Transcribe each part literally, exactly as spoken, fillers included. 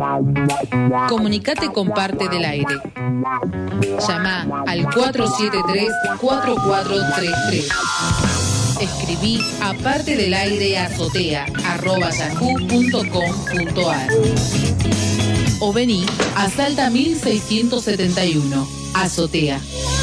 Comunicate con Parte del Aire. Llama al cuatro siete tres, cuatro cuatro tres tres. Escribí a parte del aire azotea arroba yahoo punto com punto ar o vení a Salta mil seiscientos setenta y uno, Azotea.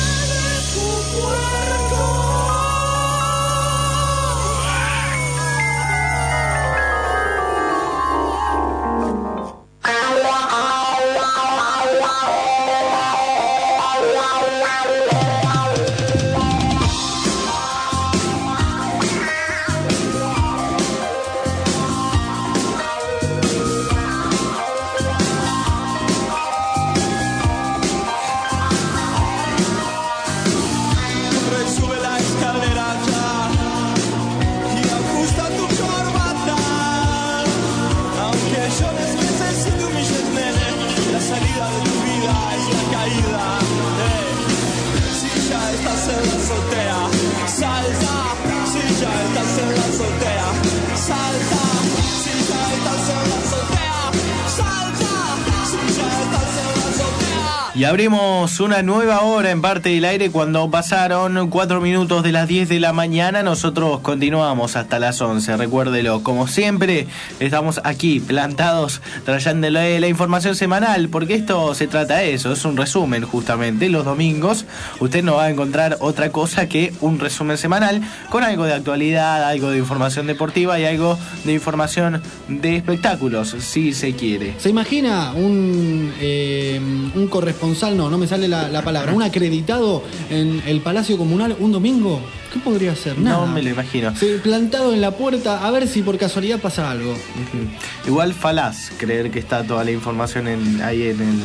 Y abrimos una nueva hora en Parte del Aire cuando pasaron cuatro minutos de las diez de la mañana. Nosotros continuamos hasta las once. Recuérdelo, como siempre, estamos aquí plantados trayéndole la información semanal, porque esto se trata de eso, es un resumen justamente. Los domingos usted no va a encontrar otra cosa que un resumen semanal con algo de actualidad, algo de información deportiva y algo de información de espectáculos, si se quiere. ¿Se imagina un, eh, un corresponsal? No, no me sale la, la palabra. Un acreditado en el Palacio Comunal un domingo. ¿Qué podría ser? Nada. No me lo imagino. Sí, plantado en la puerta a ver si por casualidad pasa algo. Uh-huh. Igual falaz creer que está toda la información en, ahí en el...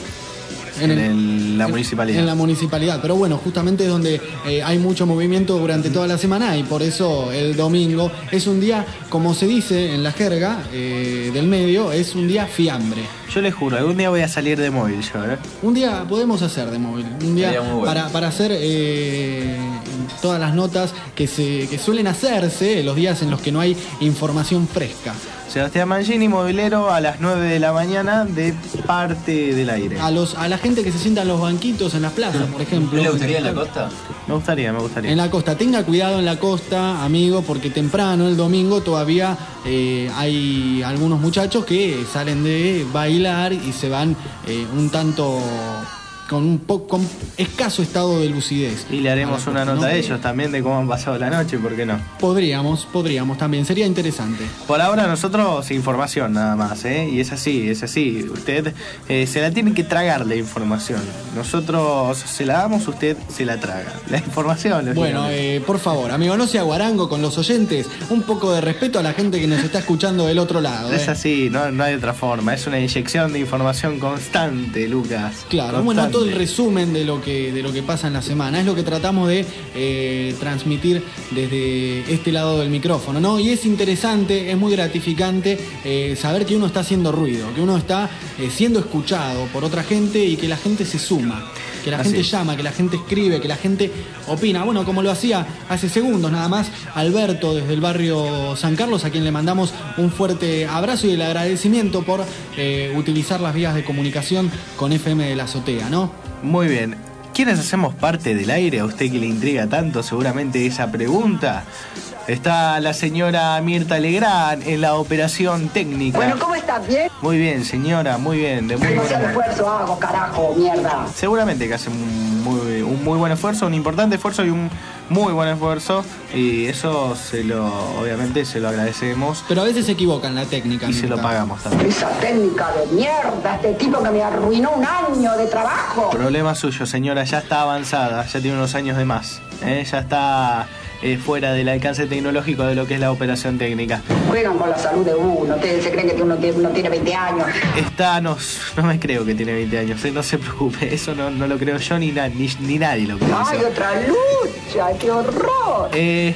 En, en el, la en, municipalidad. En la municipalidad, pero bueno, justamente es donde eh, hay mucho movimiento durante toda la semana y por eso el domingo es un día, como se dice en la jerga eh, del medio, es un día fiambre. Yo les juro, algún día voy a salir de móvil yo, ¿eh? Un día podemos hacer de móvil, un día bueno. para, para hacer eh, todas las notas que, se, que suelen hacerse los días en los que no hay información fresca. Sebastián Mangini, movilero, a las nueve de la mañana de Parte del Aire. A los a la gente que se sienta en los banquitos en las plazas, por ejemplo. ¿Le gustaría en la costa? Me gustaría, me gustaría. En la costa. Tenga cuidado en la costa, amigo, porque temprano, el domingo, todavía eh, hay algunos muchachos que salen de bailar y se van eh, un tanto... con un poco con escaso estado de lucidez. Y le haremos una nota de ellos también de cómo han pasado la noche, ¿por qué no? Podríamos, podríamos también, sería interesante. Por ahora nosotros información nada más, ¿eh? Y es así, es así. Usted eh, se la tiene que tragar la información. Nosotros se la damos, usted se la traga. La información. Bueno, eh, por favor, amigo, no sea guarango con los oyentes. Un poco de respeto a la gente que nos está escuchando del otro lado. ¿eh? Es así, no, no hay otra forma. Es una inyección de información constante, Lucas. Claro, constante. Bueno, el resumen de lo que de lo que pasa en la semana es lo que tratamos de eh, transmitir desde este lado del micrófono, ¿no? Y es interesante, es muy gratificante eh, saber que uno está haciendo ruido, que uno está eh, siendo escuchado por otra gente y que la gente se suma, que la Así gente es. llama, que la gente escribe, que la gente opina. Bueno, como lo hacía hace segundos nada más Alberto desde el barrio San Carlos, a quien le mandamos un fuerte abrazo y el agradecimiento por eh, utilizar las vías de comunicación con F M de la Azotea, ¿no? Muy bien. ¿Quiénes hacemos parte del aire? A usted que le intriga tanto seguramente esa pregunta. Está la señora Mirta Legrand en la operación técnica. Bueno, ¿cómo estás? ¿Bien? Muy bien, señora, muy bien. De muy Demasiado buena... esfuerzo hago, carajo, mierda. Seguramente que hace un muy, un muy buen esfuerzo, un importante esfuerzo y un muy buen esfuerzo. Y eso se lo, obviamente, se lo agradecemos. Pero a veces se equivoca en la técnica. Y Mirta. Se lo pagamos también. Esa técnica de mierda, este tipo que me arruinó un año de trabajo. Problema suyo, señora, ya está avanzada, ya tiene unos años de más. ¿eh? Ya está... Eh, fuera del alcance tecnológico de lo que es la operación técnica. Juegan con la salud de uno. Ustedes se creen que uno tiene, uno tiene veinte años. Está, no, no me creo que tiene veinte años, eh, no se preocupe, eso no, no lo creo yo ni, na, ni, ni nadie lo cree. ¡Ay, otra lucha! ¡Qué horror! Eh,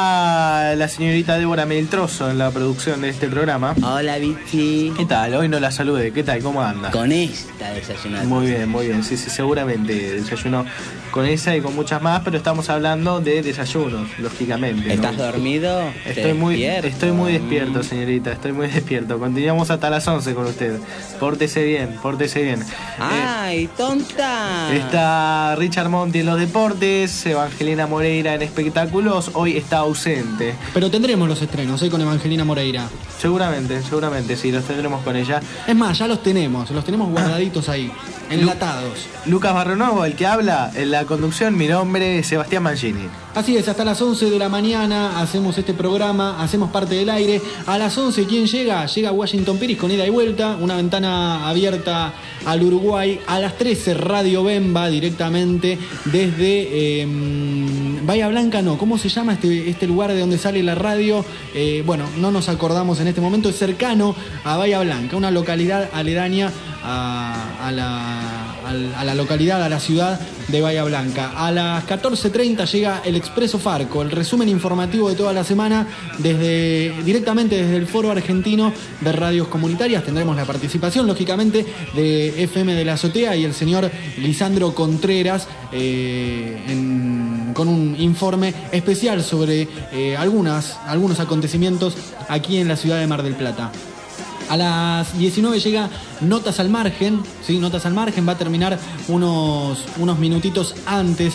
está la señorita Débora Meltroso en la producción de este programa. Hola, Vichy. ¿Qué tal? Hoy no la saludé, ¿qué tal? ¿Cómo anda? Con esta desayunando. Muy bien, muy bien, sí, sí, seguramente desayunó con esa y con muchas más, pero estamos hablando de desayunos. lógicamente. ¿Estás ¿no? dormido? Estoy muy, ¿Despierto? estoy muy despierto, señorita, estoy muy despierto. Continuamos hasta las once con usted. Pórtese bien, pórtese bien. ¡Ay, Eh, tonta! está Richard Monti en los deportes, Evangelina Moreira en espectáculos, hoy está ausente. Pero tendremos los estrenos, ¿eh? Con Evangelina Moreira. Seguramente, seguramente sí, los tendremos con ella. Es más, ya los tenemos, los tenemos guardaditos ahí, enlatados. Lucas Barronuevo, el que habla en la conducción, mi nombre es Sebastián Mangini. Así es, hasta las once de la mañana hacemos este programa, hacemos parte del aire. A las once, ¿quién llega? Llega Washington Piris con ida y vuelta, una ventana abierta al Uruguay. A las trece, Radio Bemba, directamente desde eh, Bahía Blanca, no, ¿cómo se llama este, este lugar de donde sale la radio? Eh, bueno, no nos acordamos en este momento, es cercano a Bahía Blanca, una localidad aledaña a, a, la, a la localidad, a la ciudad de Bahía Blanca. A las catorce treinta llega el Expreso Farco, el resumen informativo de toda la semana, desde directamente desde el Foro Argentino de Radios Comunitarias. Tendremos la participación, lógicamente, de F M de la Azotea y el señor Lisandro Contreras eh, en, con un informe especial sobre eh, algunas, algunos acontecimientos aquí en la ciudad de Mar del Plata. A las diecinueve llega Notas al Margen, ¿sí? Notas al Margen va a terminar unos, unos minutitos antes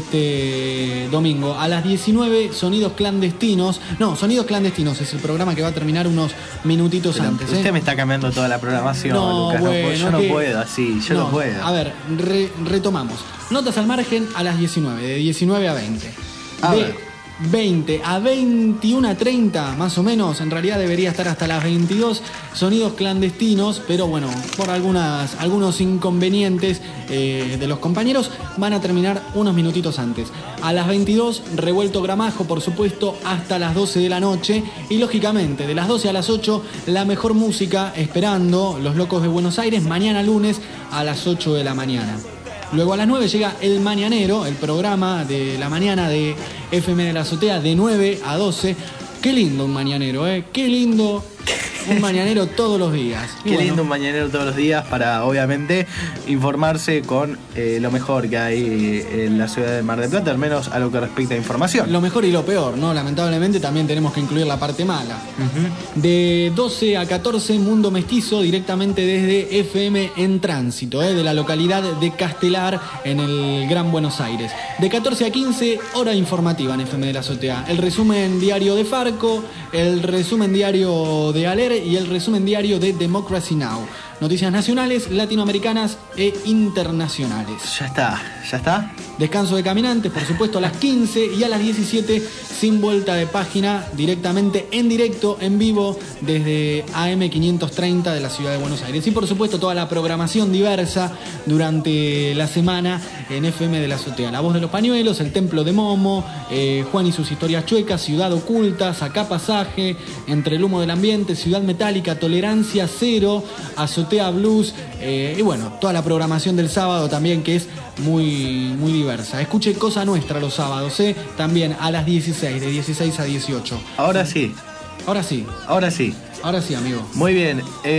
este domingo. A las diecinueve, Sonidos Clandestinos. No, Sonidos Clandestinos es el programa que va a terminar unos minutitos Pero antes. usted ¿eh? me está cambiando toda la programación, No, Lucas. bueno, no puedo, yo no que- puedo así, yo no, puedo. A ver, re- retomamos. Notas al Margen a las diecinueve, de diecinueve a veinte. A de ver. veinte a veintiuno a treinta, más o menos, en realidad debería estar hasta las veintidós, Sonidos Clandestinos, pero bueno, por algunas, algunos inconvenientes eh, de los compañeros, van a terminar unos minutitos antes. A las veintidós, Revuelto Gramajo, por supuesto, hasta las doce de la noche, y lógicamente, de las doce a las ocho, la mejor música, esperando Los Locos de Buenos Aires, mañana lunes a las ocho de la mañana. Luego a las nueve llega El Mañanero, el programa de la mañana de F M de la Azotea, de nueve a doce. Qué lindo un mañanero, ¿eh? Qué lindo un mañanero todos los días. Y Qué bueno, lindo un mañanero todos los días para, obviamente, informarse con eh, lo mejor que hay en la ciudad de Mar del Plata, al menos a lo que respecta a información. lo mejor y lo peor, ¿no? Lamentablemente también tenemos que incluir la parte mala. Ujú. De doce a catorce, Mundo Mestizo, directamente desde F M en Tránsito, ¿eh? De la localidad de Castelar, en el Gran Buenos Aires. De catorce a quince, hora informativa en F M de la Azotea. El resumen diario de Farco, el resumen diario de Aler y el resumen diario de Democracy Now! Noticias nacionales, latinoamericanas e internacionales. Ya está, ya está. Descanso de caminantes, por supuesto, a las quince, y a las diecisiete, Sin Vuelta de Página, directamente en directo, en vivo, desde A M quinientos treinta de la ciudad de Buenos Aires. Y por supuesto, toda la programación diversa durante la semana en F M de la Azotea. La Voz de los Pañuelos, El Templo de Momo, eh, Juan y sus historias chuecas, Ciudad Oculta, Sacá Pasaje, Entre el Humo del Ambiente, Ciudad Metálica, Tolerancia Cero, Azotea Blues, eh, y bueno, toda la programación del sábado también, que es muy, muy diversa. Escuche Cosa Nuestra los sábados, ¿eh? También a las dieciséis, de dieciséis a dieciocho. Ahora sí, Ahora sí, ahora sí. ahora sí, amigo. Muy bien.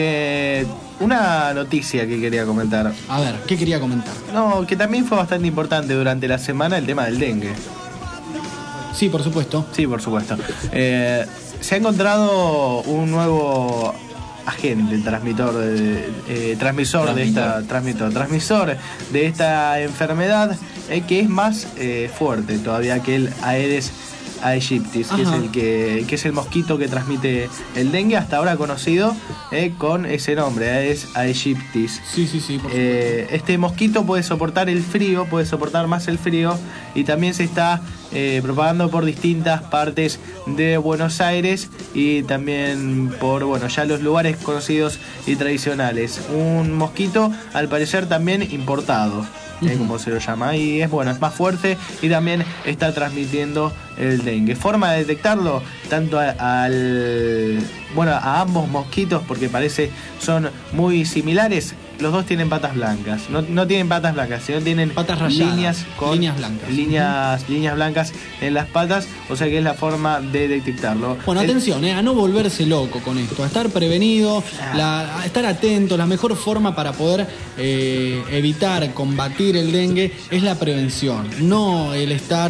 Eh, una noticia que quería comentar. A ver, ¿qué quería comentar? No, que también fue bastante importante durante la semana, el tema del dengue. Sí, por supuesto. Sí, por supuesto. Eh, se ha encontrado un nuevo agente, transmisor de, eh, transmisor de esta transmisor, transmisor de esta enfermedad, eh, que es más eh, fuerte todavía que el Aedes aegyptis, que es Ajá. el que, que es el mosquito que transmite el dengue, hasta ahora conocido eh, con ese nombre, Aedes aegyptis. Sí, sí, sí, por supuesto. Eh, este mosquito puede soportar el frío, puede soportar más el frío, y también se está eh, propagando por distintas partes de Buenos Aires y también por, bueno, ya los lugares conocidos y tradicionales. Un mosquito, al parecer, también importado, eh, Ujú. como se lo llama, y es bueno, es más fuerte y también está transmitiendo el dengue. Forma de detectarlo, tanto a- al bueno, a ambos mosquitos, porque parece son muy similares. Los dos tienen patas blancas, no, no tienen patas blancas, sino tienen Patas rayadas, líneas con líneas blancas. líneas, líneas blancas en las patas, o sea que es la forma de detectarlo. Bueno, El- atención, eh, a no volverse loco con esto, a estar prevenido, la- a estar atento. La mejor forma para poder eh, evitar, combatir el dengue es la prevención, no el estar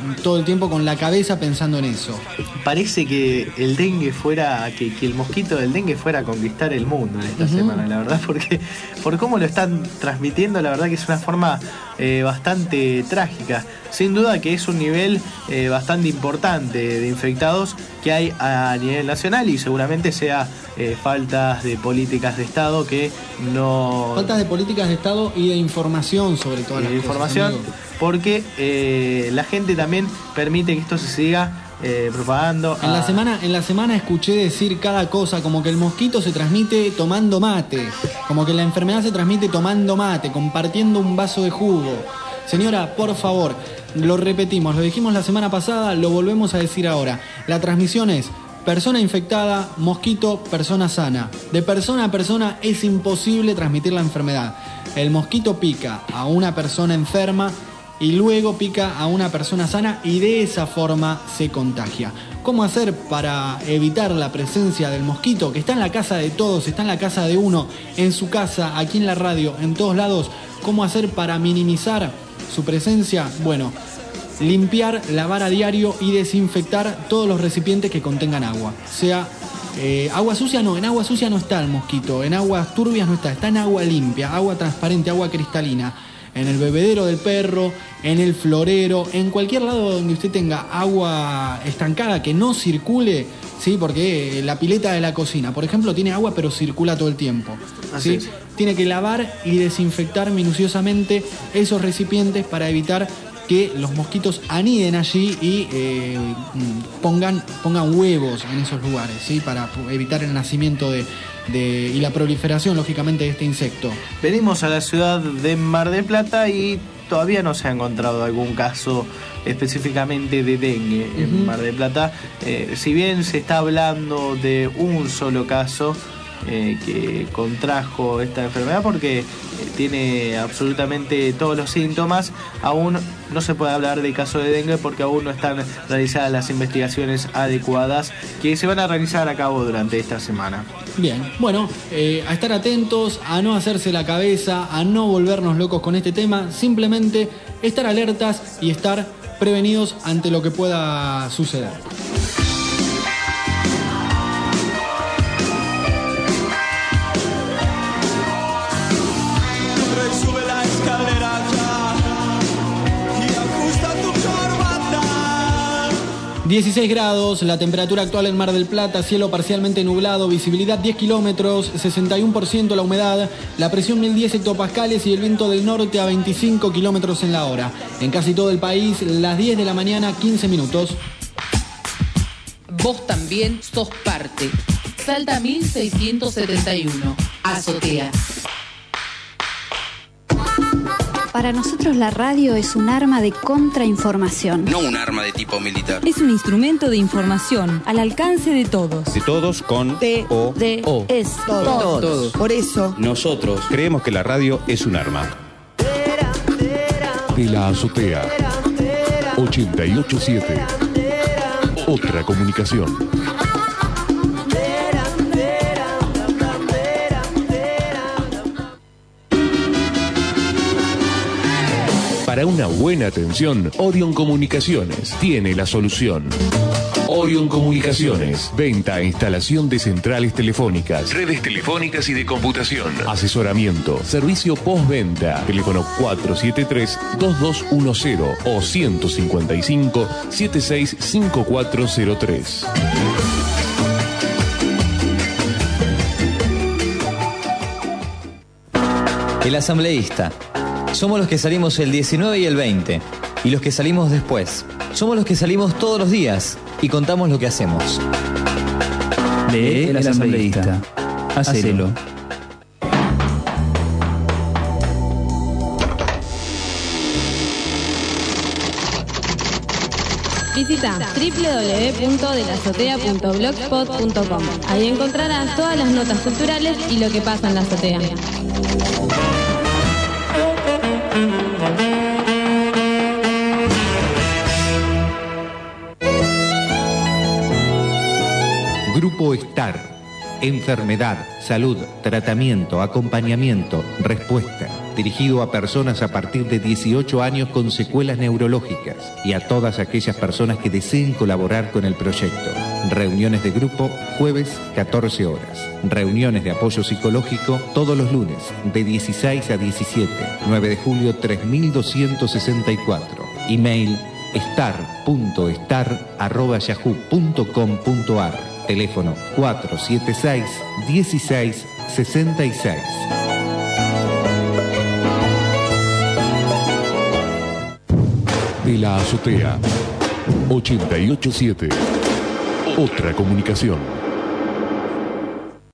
todo el tiempo con la cabeza pensando en eso. Parece que el dengue fuera, que, que el mosquito del dengue fuera a conquistar el mundo en esta uh-huh. semana, la verdad, porque por cómo lo están transmitiendo, la verdad que es una forma eh, bastante trágica. Sin duda que es un nivel eh, bastante importante de infectados que hay a nivel nacional y seguramente sea eh, faltas de políticas de Estado que no... Faltas de políticas de Estado y de información sobre todas las de cosas, información, amigo. Porque eh, la gente también permite que esto se siga eh, propagando. En a... la semana, en la semana escuché decir cada cosa, como que el mosquito se transmite tomando mate, como que la enfermedad se transmite tomando mate, compartiendo un vaso de jugo. Señora, por favor, lo repetimos, lo dijimos la semana pasada, lo volvemos a decir ahora. La transmisión es persona infectada, mosquito, persona sana. De persona a persona es imposible transmitir la enfermedad. El mosquito pica a una persona enferma y luego pica a una persona sana y de esa forma se contagia. ¿Cómo hacer para evitar la presencia del mosquito que está en la casa de todos, está en la casa de uno, en su casa, aquí en la radio, en todos lados? ¿Cómo hacer para minimizar su presencia? Bueno, limpiar, lavar a diario y desinfectar todos los recipientes que contengan agua. Sea eh, agua sucia no, en agua sucia no está el mosquito, en aguas turbias no está, está en agua limpia, agua transparente, agua cristalina. En el bebedero del perro, en el florero, en cualquier lado donde usted tenga agua estancada que no circule, ¿sí? Porque la pileta de la cocina, por ejemplo, tiene agua pero circula todo el tiempo, ¿sí? Así es. Tiene que lavar y desinfectar minuciosamente esos recipientes para evitar que los mosquitos aniden allí y eh, pongan, pongan huevos en esos lugares, ¿sí? Para evitar el nacimiento de... De, y la proliferación, lógicamente, de este insecto. Venimos a la ciudad de Mar del Plata y todavía no se ha encontrado algún caso específicamente de dengue uh-huh. en Mar del Plata. Eh, si bien se está hablando de un solo caso eh, que contrajo esta enfermedad porque eh, tiene absolutamente todos los síntomas, aún no se puede hablar de caso de dengue porque aún no están realizadas las investigaciones adecuadas que se van a realizar a cabo durante esta semana. Bien, bueno, eh, a estar atentos, a no hacerse la cabeza, a no volvernos locos con este tema, simplemente estar alertas y estar prevenidos ante lo que pueda suceder. dieciséis grados, la temperatura actual en Mar del Plata, cielo parcialmente nublado, visibilidad diez kilómetros, sesenta y uno por ciento la humedad, la presión mil diez hectopascales y el viento del norte a veinticinco kilómetros en la hora. En casi todo el país, las diez de la mañana, quince minutos. Vos también sos parte. Salta mil seiscientos setenta y uno, Azotea. Para nosotros la radio es un arma de contrainformación. No un arma de tipo militar. Es un instrumento de información al alcance de todos. De todos con T O D O. Es todos. Todos. Todos. Por eso Nosotros creemos que la radio es un arma. De la Azotea ochenta y ocho punto siete. Otra comunicación. Para una buena atención, Orion Comunicaciones tiene la solución. Orion Comunicaciones, venta e instalación de centrales telefónicas, redes telefónicas y de computación, asesoramiento, servicio postventa, teléfono cuatro siete tres, dos dos uno cero o ciento cincuenta y cinco, setenta y seis, cincuenta y cuatro cero tres. El asambleísta. Somos los que salimos el diecinueve y el veinte. Y los que salimos después. Somos los que salimos todos los días y contamos lo que hacemos. Lee El Asambleísta. Hacelo. Visita doble u doble u doble u punto de la azotea punto blogspot punto com. Ahí encontrarás todas las notas culturales y lo que pasa en la azotea. Grupo Estar. Enfermedad, salud, tratamiento, acompañamiento, respuesta. dirigido a personas a partir de dieciocho años con secuelas neurológicas y a todas aquellas personas que deseen colaborar con el proyecto. Reuniones de grupo, jueves, catorce horas. Reuniones de apoyo psicológico, todos los lunes, de dieciséis a diecisiete. nueve de julio tres mil doscientos sesenta y cuatro. Email star punto star arroba yahoo punto com punto ar. Teléfono cuatro siete seis, dieciséis sesenta y seis. De la azotea ochenta y ocho punto siete. Otra comunicación.